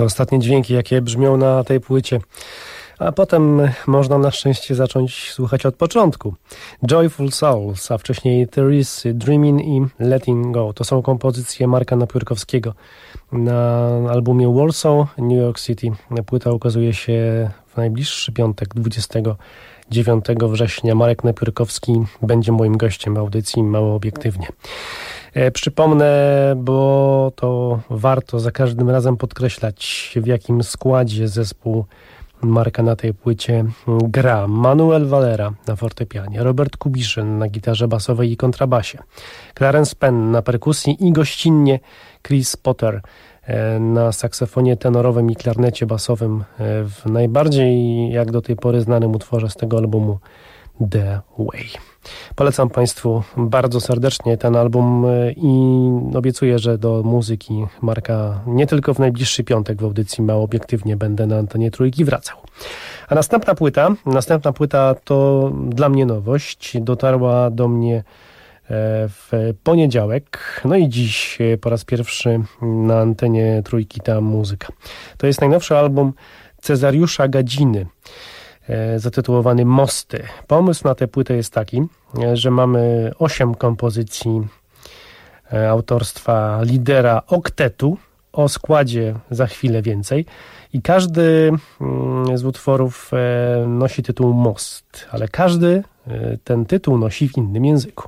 ostatnie dźwięki, jakie brzmią na tej płycie. A potem można na szczęście zacząć słuchać od początku. Joyful Souls, a wcześniej There Is, Dreaming i Letting Go. To są kompozycje Marka Napiórkowskiego na albumie Warsaw, New York City. Płyta ukazuje się w najbliższy piątek, 29 września. Marek Napiórkowski będzie moim gościem audycji Mało Obiektywnie. Przypomnę, bo to warto za każdym razem podkreślać, w jakim składzie zespół Marka na tej płycie gra. Manuel Valera na fortepianie, Robert Kubiszyn na gitarze basowej i kontrabasie, Clarence Penn na perkusji i gościnnie Chris Potter na saksofonie tenorowym i klarnecie basowym w najbardziej jak do tej pory znanym utworze z tego albumu The Way. Polecam Państwu bardzo serdecznie ten album i obiecuję, że do muzyki Marka nie tylko w najbliższy piątek w audycji Mało Obiektywnie będę na antenie Trójki wracał. A następna płyta to dla mnie nowość. Dotarła do mnie w poniedziałek, no i dziś po raz pierwszy na antenie Trójki ta muzyka. To jest najnowszy album Cezariusza Gadziny, zatytułowany Mosty. Pomysł na tę płytę jest taki, że mamy 8 kompozycji autorstwa lidera oktetu, o składzie za chwilę więcej, i każdy z utworów nosi tytuł Most, ale każdy ten tytuł nosi w innym języku.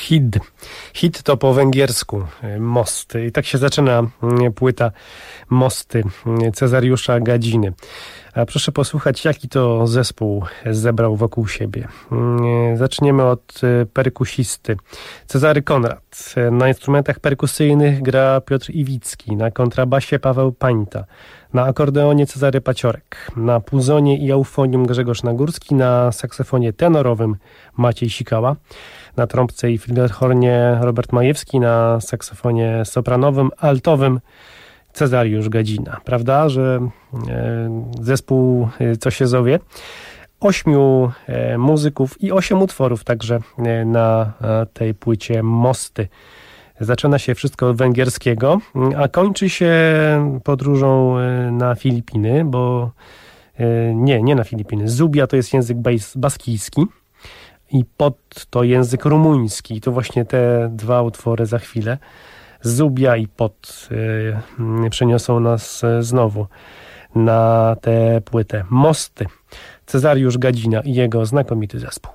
Hid. Hid to po węgiersku most. I tak się zaczyna płyta Mosty Cezariusza Gadziny. A proszę posłuchać, jaki to zespół zebrał wokół siebie. Zaczniemy od perkusisty Cezary Konrad. Na instrumentach perkusyjnych gra Piotr Iwicki, na kontrabasie Paweł Pańta, na akordeonie Cezary Paciorek, na puzonie i eufonium Grzegorz Nagórski, na saksofonie tenorowym Maciej Sikała, na trąbce i flugelhornie Robert Majewski, na saksofonie sopranowym, altowym Cezariusz Gadzina. Prawda, że zespół co się zowie? 8 muzyków i 8 utworów także na tej płycie Mosty. Zaczyna się wszystko od węgierskiego, a kończy się podróżą na Filipiny, bo nie na Filipiny. Zubia to jest język baskijski i pod to język rumuński. To właśnie te dwa utwory za chwilę. Zubia i Pod przeniosą nas znowu na tę płytę. Mosty. Cezariusz Gadzina i jego znakomity zespół.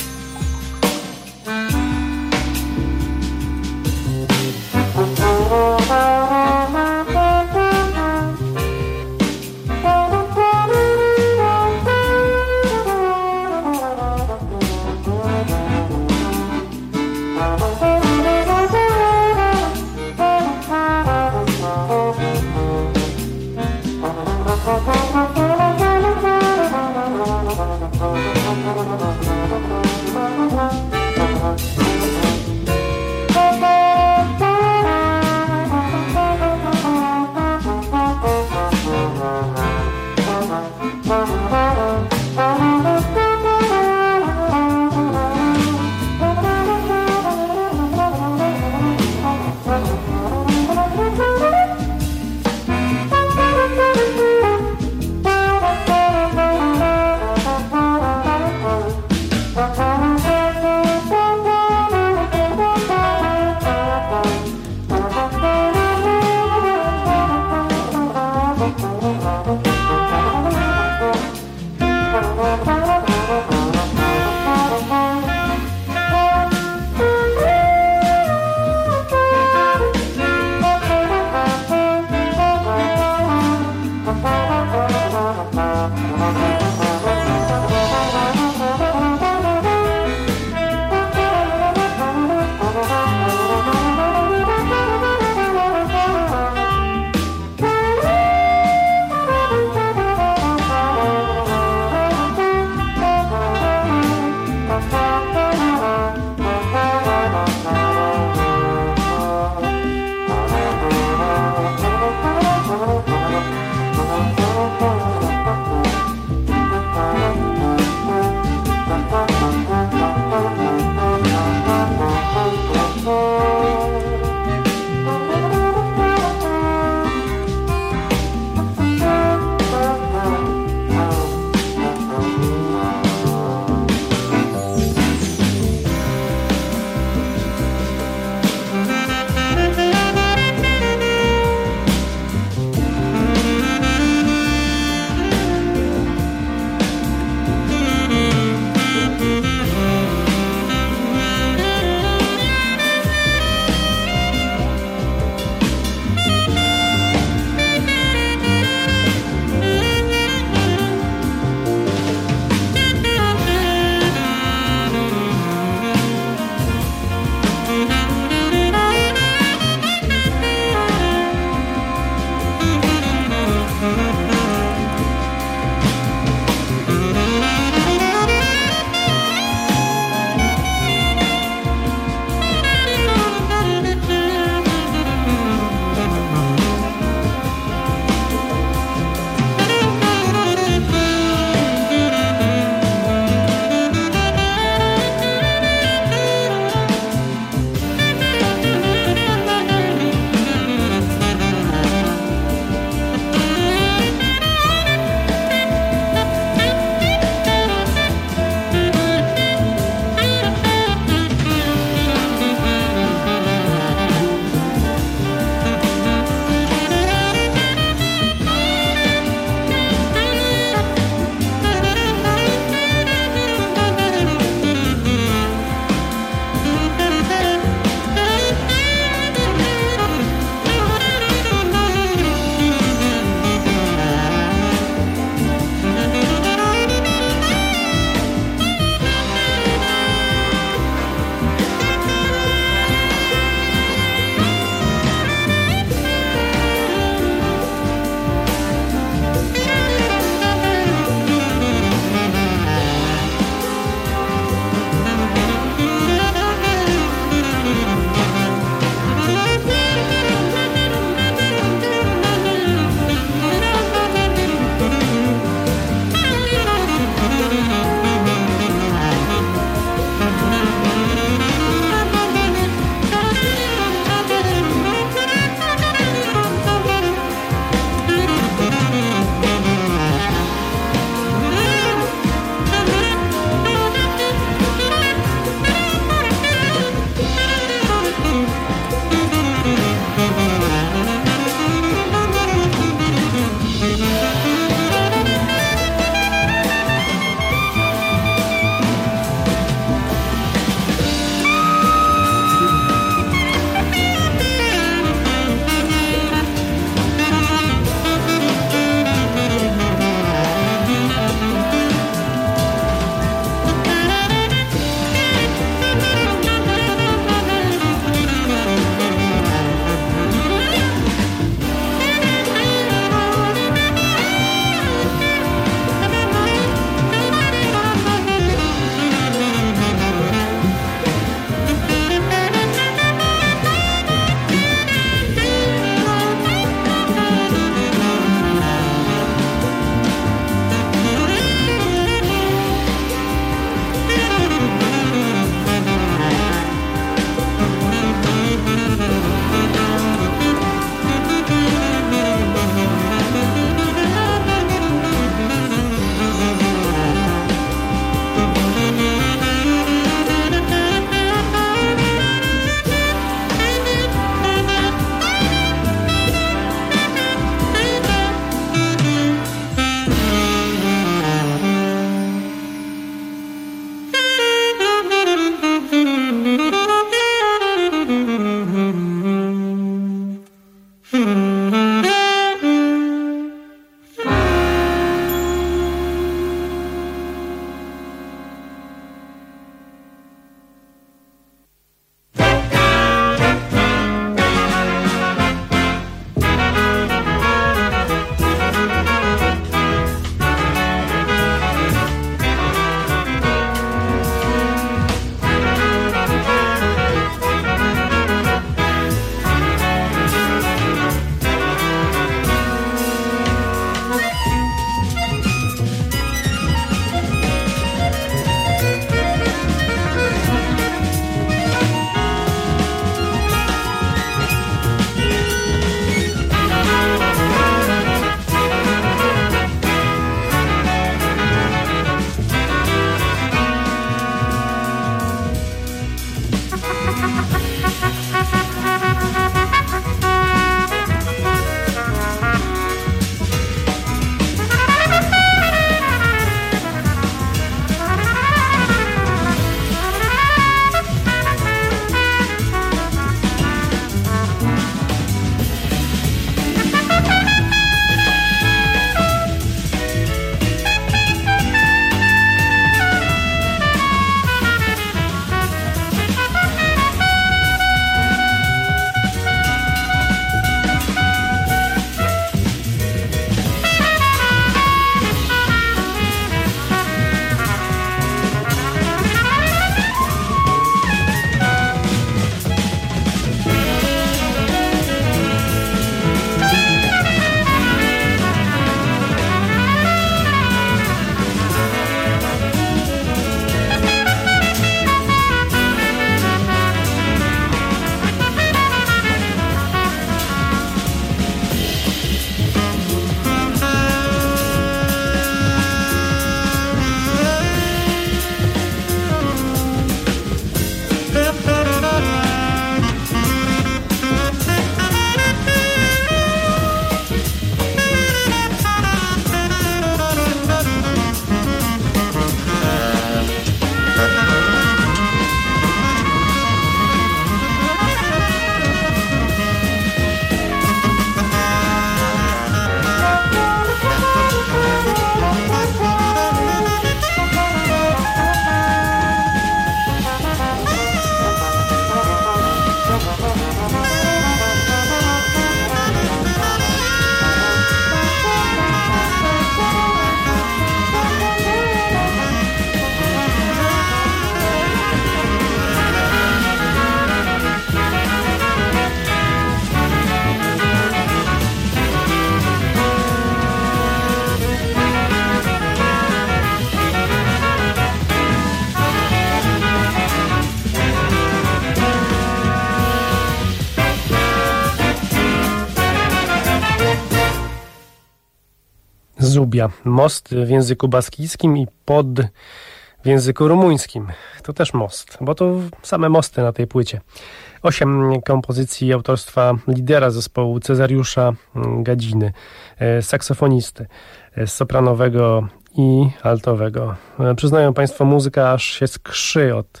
Zubia. Most w języku baskijskim i pod w języku rumuńskim. To też most, bo to same mosty na tej płycie. 8 kompozycji autorstwa lidera zespołu Cezariusza Gadziny, saksofonisty sopranowego i altowego. Przyznają Państwo, muzyka aż się skrzy od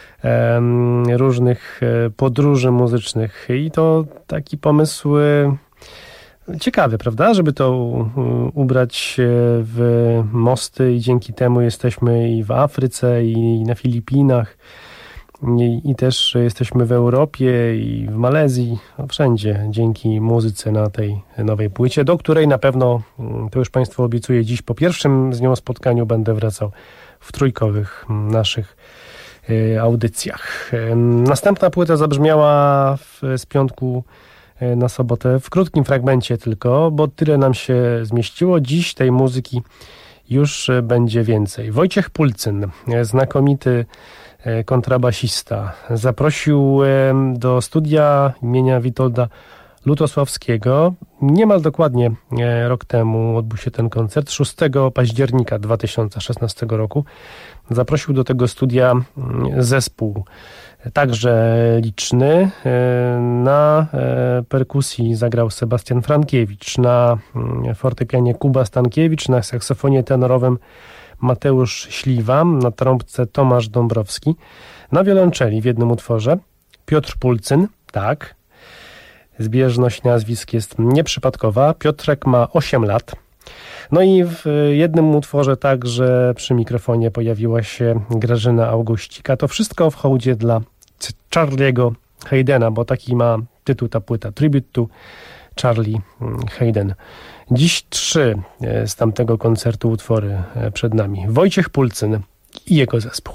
różnych podróży muzycznych i to taki pomysł ciekawy, prawda? Żeby to ubrać w mosty i dzięki temu jesteśmy i w Afryce, i na Filipinach, i też jesteśmy w Europie i w Malezji, wszędzie dzięki muzyce na tej nowej płycie, do której na pewno, to już Państwu obiecuję, dziś po pierwszym z nią spotkaniu będę wracał w trójkowych naszych audycjach. Następna płyta zabrzmiała z piątku na sobotę w krótkim fragmencie tylko, bo tyle nam się zmieściło. Dziś tej muzyki już będzie więcej. Wojciech Pulcyn, znakomity kontrabasista, zaprosił do studia imienia Witolda Lutosławskiego. Niemal dokładnie rok temu odbył się ten koncert, 6 października 2016 roku. Zaprosił do tego studia zespół także liczny. Na perkusji zagrał Sebastian Frankiewicz, na fortepianie Kuba Stankiewicz, na saksofonie tenorowym Mateusz Śliwa, na trąbce Tomasz Dąbrowski, na wiolonczeli w jednym utworze Piotr Pulcyn, tak, zbieżność nazwisk jest nieprzypadkowa. Piotrek ma 8 lat. No i w jednym utworze także przy mikrofonie pojawiła się Grażyna Augustika. To wszystko w hołdzie dla Charlie'ego Haydena, bo taki ma tytuł ta płyta, Tribute to Charlie Hayden. Dziś 3 z tamtego koncertu utwory przed nami. Wojciech Pulcyn i jego zespół.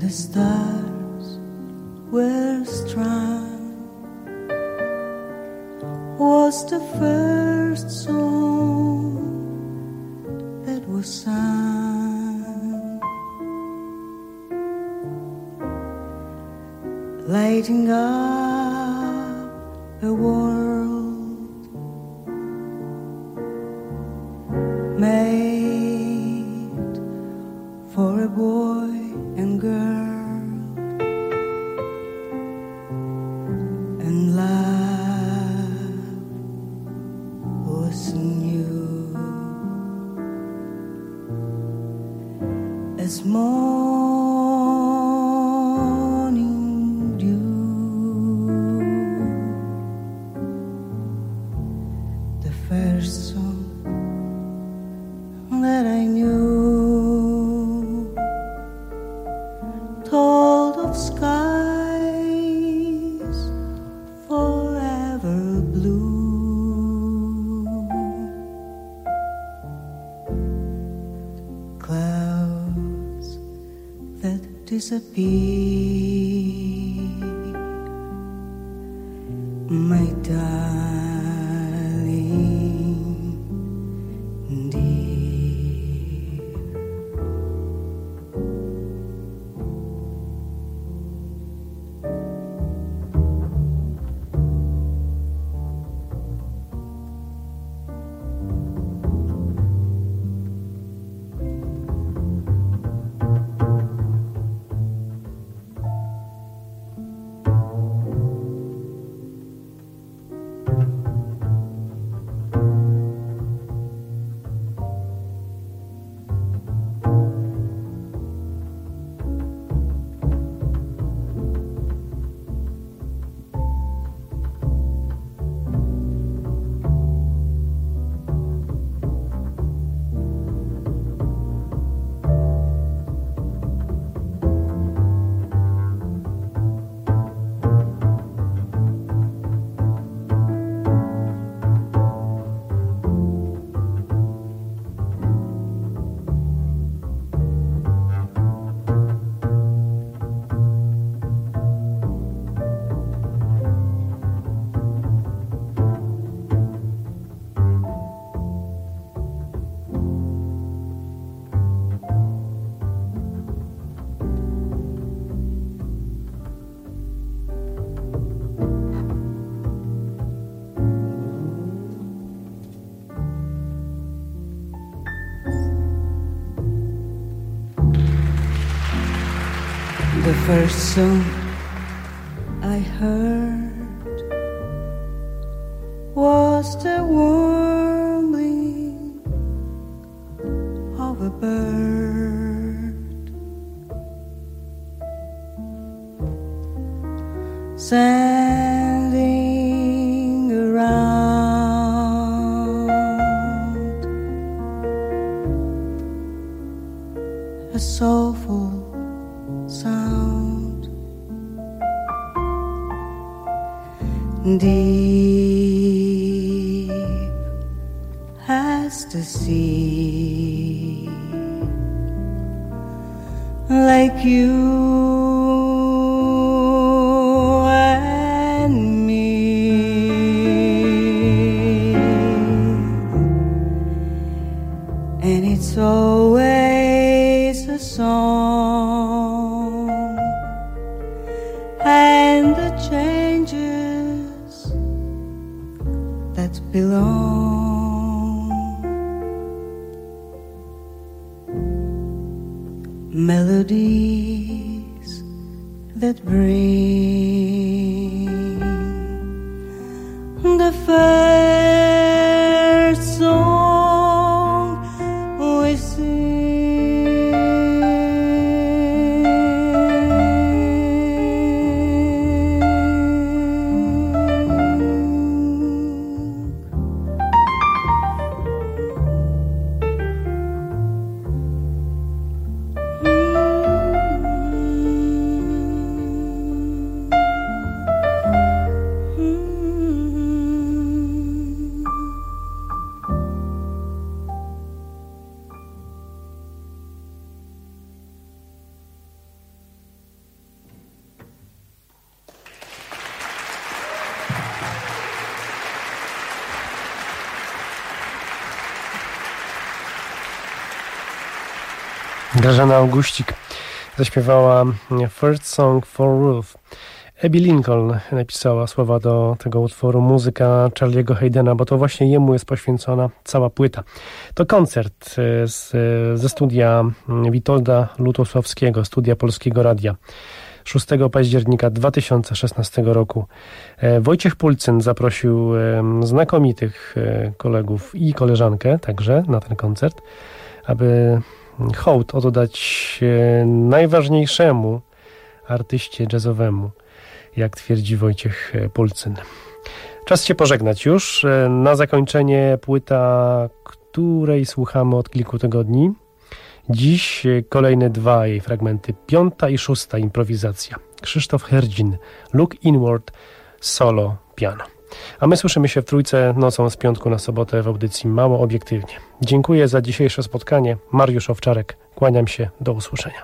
the stars were strung was the first song that was sung, lighting up a world made for a boy and girl, and love was new as morning dew. The first song that I knew told of skies forever blue, clouds that disappear, my darling dear. The first song I heard was the warbling of a bird, sending around a soulful sound, deep as the sea, like you and me, and it's always a song, and the changes that belong, melodies that bring the first song we sing. Grażyna Augustik zaśpiewała First Song for Ruth. Abby Lincoln napisała słowa do tego utworu, muzyka Charlie'ego Haydena, bo to właśnie jemu jest poświęcona cała płyta. To koncert ze studia Witolda Lutosławskiego, studia Polskiego Radia. 6 października 2016 roku. Wojciech Pulcyn zaprosił znakomitych kolegów i koleżankę także na ten koncert, aby hołd oddać najważniejszemu artyście jazzowemu, jak twierdzi Wojciech Pulcyn. Czas się pożegnać już. Na zakończenie płyta, której słuchamy od kilku tygodni. Dziś kolejne dwa jej fragmenty. 5. i 6. improwizacja. Krzysztof Herdzin, Look Inward, solo piano. A my słyszymy się w trójce nocą z piątku na sobotę w audycji Mało Obiektywnie. Dziękuję za dzisiejsze spotkanie. Mariusz Owczarek. Kłaniam się. Do usłyszenia.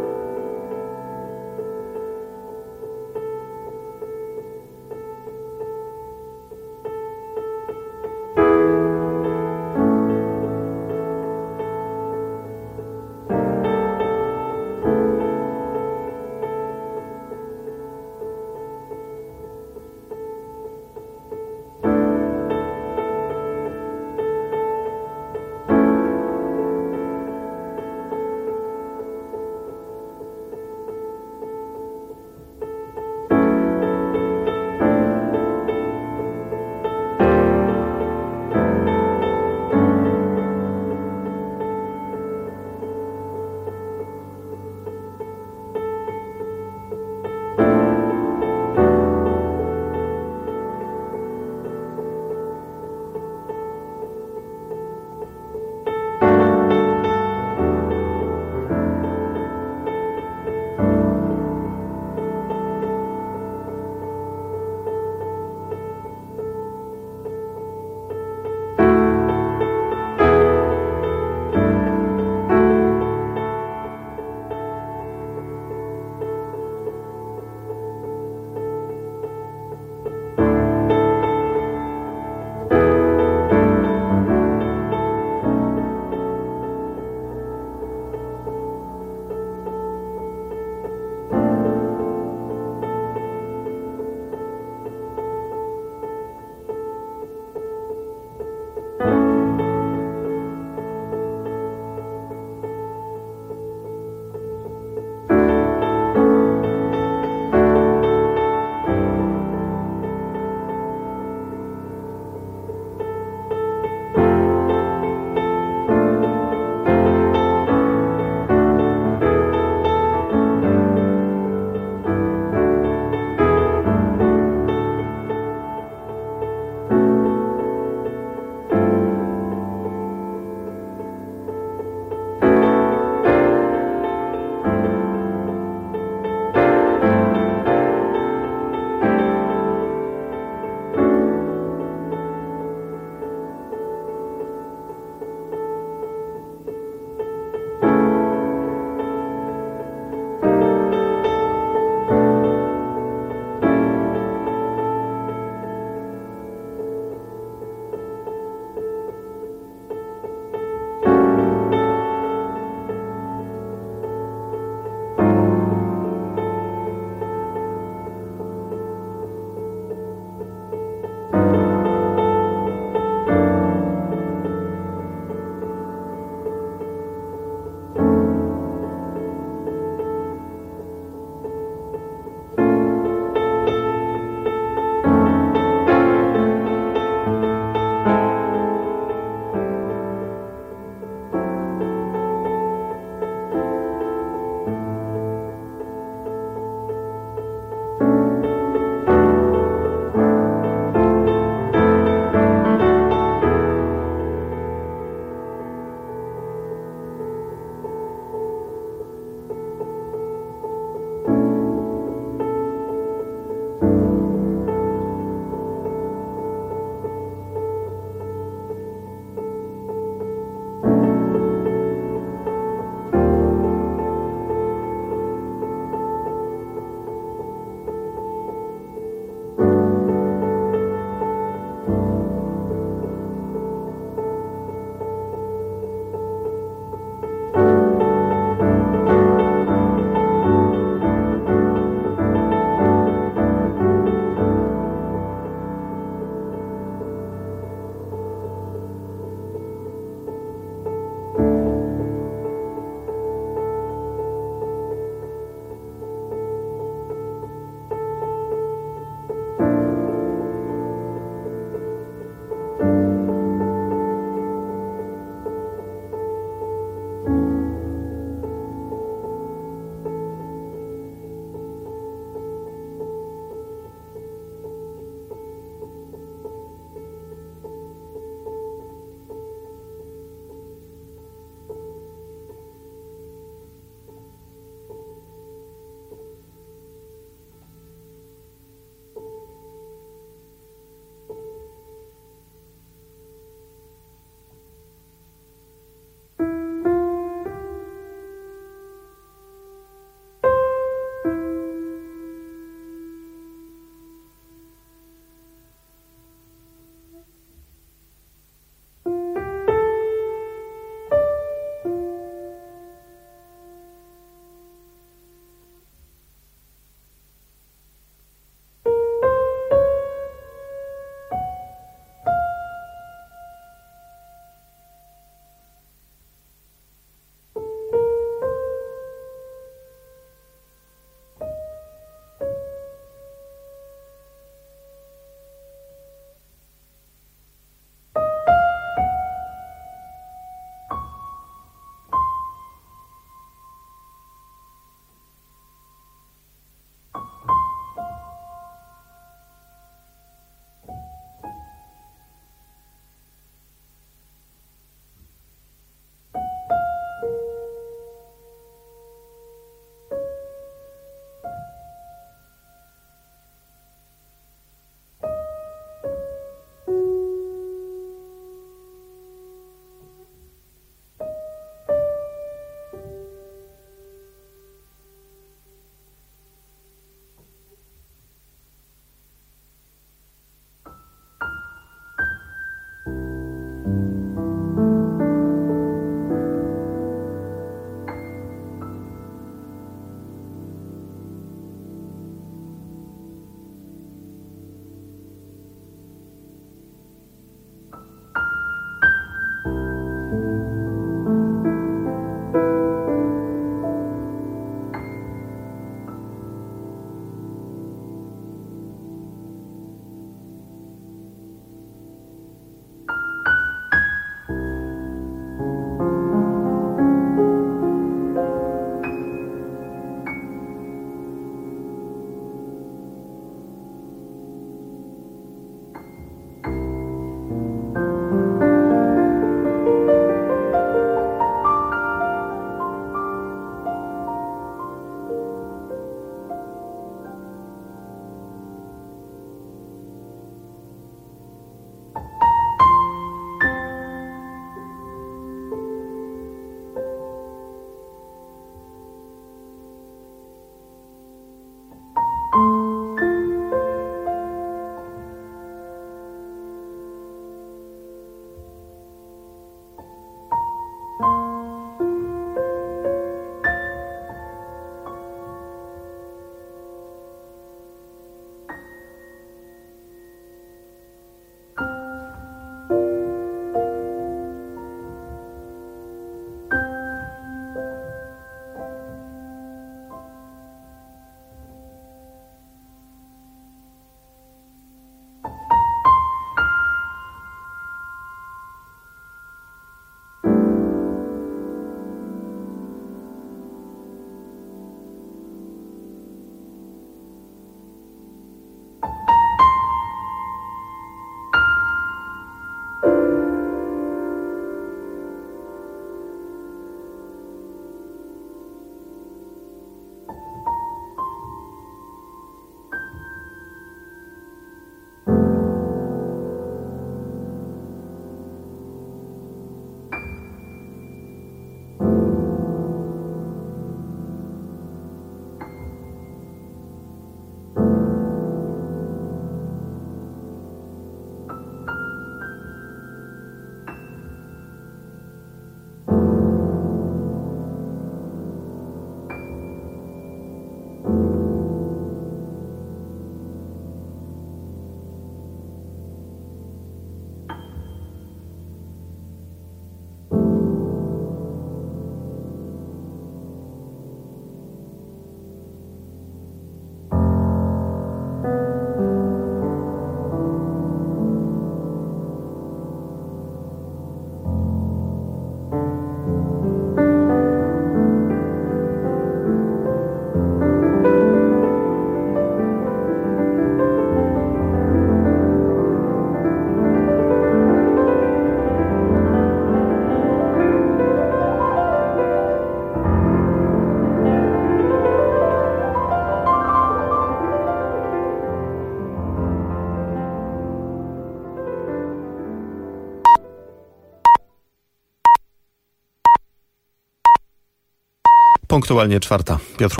Punktualnie 4. Piotr